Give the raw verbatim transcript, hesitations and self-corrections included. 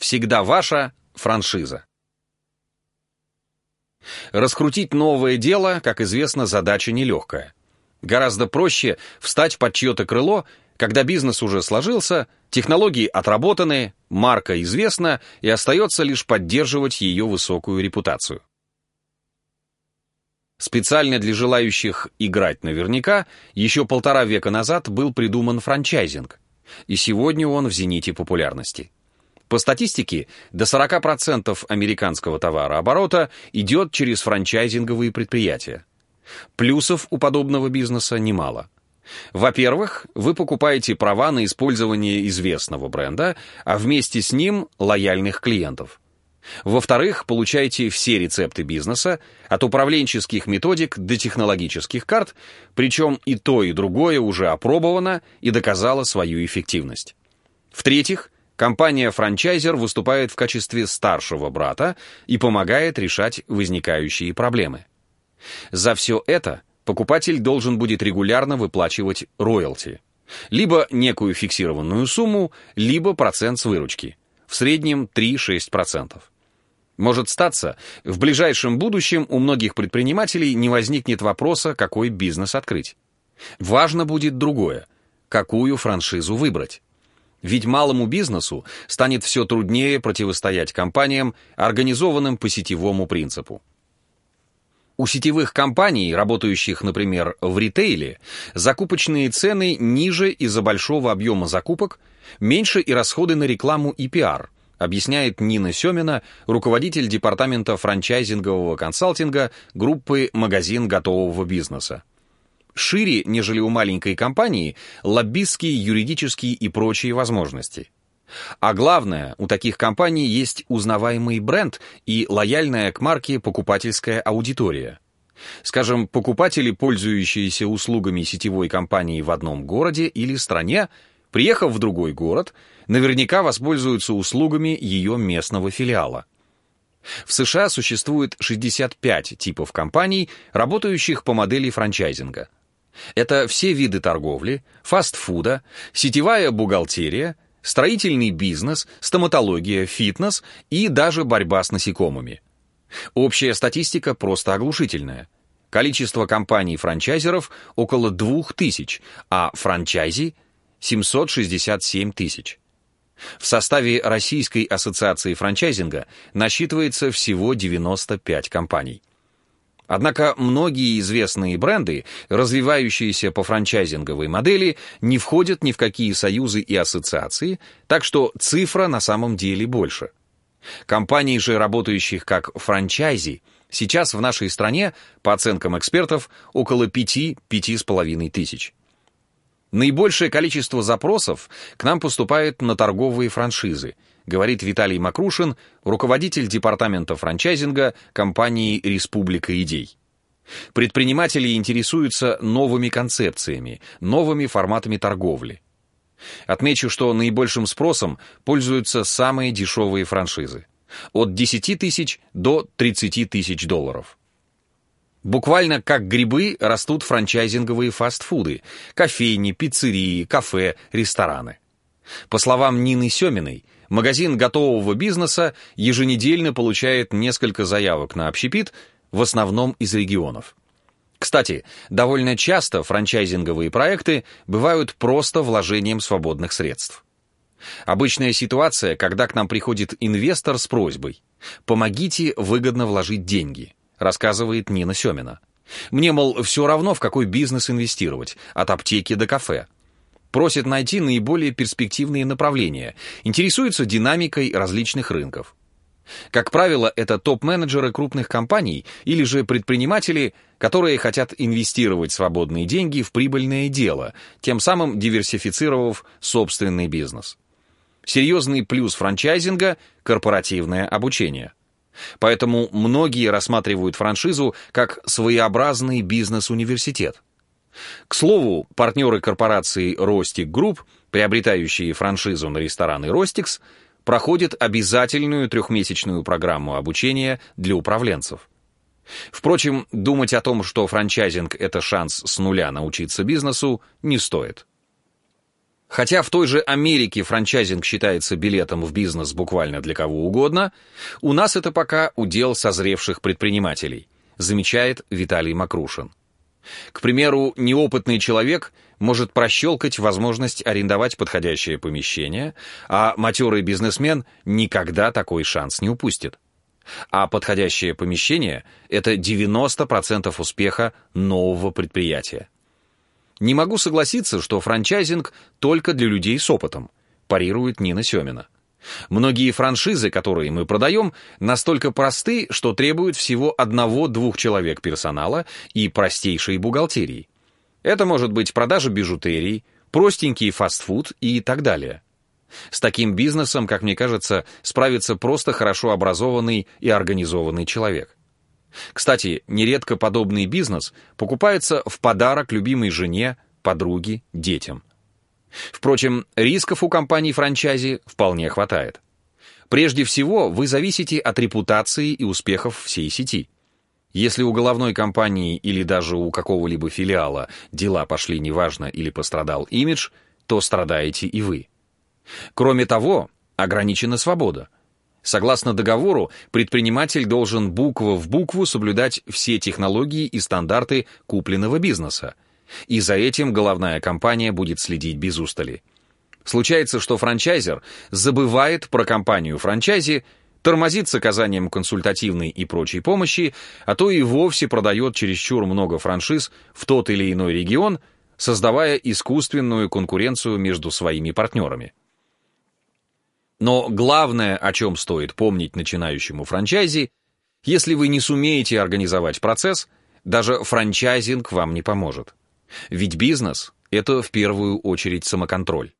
Всегда ваша франшиза. Раскрутить новое дело, как известно, задача нелегкая. Гораздо проще встать под чье-то крыло, когда бизнес уже сложился, технологии отработаны, марка известна, и остается лишь поддерживать ее высокую репутацию. Специально для желающих играть наверняка еще полтора века назад был придуман франчайзинг, и сегодня он в зените популярности. По статистике, до сорок процентов американского товарооборота идет через франчайзинговые предприятия. Плюсов у подобного бизнеса немало. Во-первых, вы покупаете права на использование известного бренда, а вместе с ним лояльных клиентов. Во-вторых, получаете все рецепты бизнеса, от управленческих методик до технологических карт, причем и то, и другое уже опробовано и доказало свою эффективность. В-третьих, компания-франчайзер выступает в качестве старшего брата и помогает решать возникающие проблемы. За все это покупатель должен будет регулярно выплачивать роялти. Либо некую фиксированную сумму, либо процент с выручки. В среднем три-шесть процентов. Может статься, в ближайшем будущем у многих предпринимателей не возникнет вопроса, какой бизнес открыть. Важно будет другое – какую франшизу выбрать. Ведь малому бизнесу станет все труднее противостоять компаниям, организованным по сетевому принципу. У сетевых компаний, работающих, например, в ритейле, закупочные цены ниже из-за большого объема закупок, меньше и расходы на рекламу и пиар, объясняет Нина Семина, руководитель департамента франчайзингового консалтинга группы «Магазин готового бизнеса». Шире, нежели у маленькой компании, лоббистские, юридические и прочие возможности. А главное, у таких компаний есть узнаваемый бренд и лояльная к марке покупательская аудитория. Скажем, покупатели, пользующиеся услугами сетевой компании в одном городе или стране, приехав в другой город, наверняка воспользуются услугами ее местного филиала. В США существует шестьдесят пять типов компаний, работающих по модели франчайзинга. Это все виды торговли, фастфуда, сетевая бухгалтерия, строительный бизнес, стоматология, фитнес и даже борьба с насекомыми. Общая статистика просто оглушительная. Количество компаний-франчайзеров около двух тысяч, а франчайзи – семьсот шестьдесят семь тысяч. В составе Российской ассоциации франчайзинга насчитывается всего девяносто пять компаний. Однако многие известные бренды, развивающиеся по франчайзинговой модели, не входят ни в какие союзы и ассоциации, так что цифра на самом деле больше. Компаний же, работающих как франчайзи, сейчас в нашей стране, по оценкам экспертов, около пяти-пяти с половиной тысяч. Наибольшее количество запросов к нам поступает на торговые франшизы, говорит Виталий Макрушин, руководитель департамента франчайзинга компании «Республика идей». Предприниматели интересуются новыми концепциями, новыми форматами торговли. Отмечу, что наибольшим спросом пользуются самые дешевые франшизы – от десяти тысяч до тридцати тысяч долларов. Буквально как грибы растут франчайзинговые фастфуды – кофейни, пиццерии, кафе, рестораны. По словам Нины Семиной, магазин готового бизнеса еженедельно получает несколько заявок на общепит, в основном из регионов. Кстати, довольно часто франчайзинговые проекты бывают просто вложением свободных средств. Обычная ситуация, когда к нам приходит инвестор с просьбой «помогите выгодно вложить деньги», рассказывает Нина Семина. «Мне, мол, все равно, в какой бизнес инвестировать, от аптеки до кафе». Просит найти наиболее перспективные направления, интересуется динамикой различных рынков. Как правило, это топ-менеджеры крупных компаний или же предприниматели, которые хотят инвестировать свободные деньги в прибыльное дело, тем самым диверсифицировав собственный бизнес. Серьезный плюс франчайзинга – корпоративное обучение. Поэтому многие рассматривают франшизу как своеобразный бизнес-университет. К слову, партнеры корпорации Ростик Групп, приобретающие франшизу на рестораны Ростикс, проходят обязательную трехмесячную программу обучения для управленцев. Впрочем, думать о том, что франчайзинг – это шанс с нуля научиться бизнесу, не стоит. Хотя в той же Америке франчайзинг считается билетом в бизнес буквально для кого угодно, у нас это пока удел созревших предпринимателей, замечает Виталий Макрушин. К примеру, неопытный человек может прощелкать возможность арендовать подходящее помещение, а матерый бизнесмен никогда такой шанс не упустит. А подходящее помещение – это девяносто процентов успеха нового предприятия. Не могу согласиться, что франчайзинг только для людей с опытом, парирует Нина Семина. Многие франшизы, которые мы продаем, настолько просты, что требуют всего одного-двух человек персонала и простейшей бухгалтерии. Это может быть продажа бижутерии, простенький фастфуд и так далее. С таким бизнесом, как мне кажется, справится просто хорошо образованный и организованный человек. Кстати, нередко подобный бизнес покупается в подарок любимой жене, подруге, детям. Впрочем, рисков у компаний франчайзи вполне хватает. Прежде всего, вы зависите от репутации и успехов всей сети. Если у головной компании или даже у какого-либо филиала дела пошли неважно или пострадал имидж, то страдаете и вы. Кроме того, ограничена свобода. Согласно договору, предприниматель должен буква в букву соблюдать все технологии и стандарты купленного бизнеса, и за этим головная компания будет следить без устали. Случается, что франчайзер забывает про компанию франчайзи, тормозит с оказанием консультативной и прочей помощи, а то и вовсе продает чересчур много франшиз в тот или иной регион, создавая искусственную конкуренцию между своими партнерами. Но главное, о чем стоит помнить начинающему франчайзи, если вы не сумеете организовать процесс, даже франчайзинг вам не поможет. Ведь бизнес – это в первую очередь самоконтроль.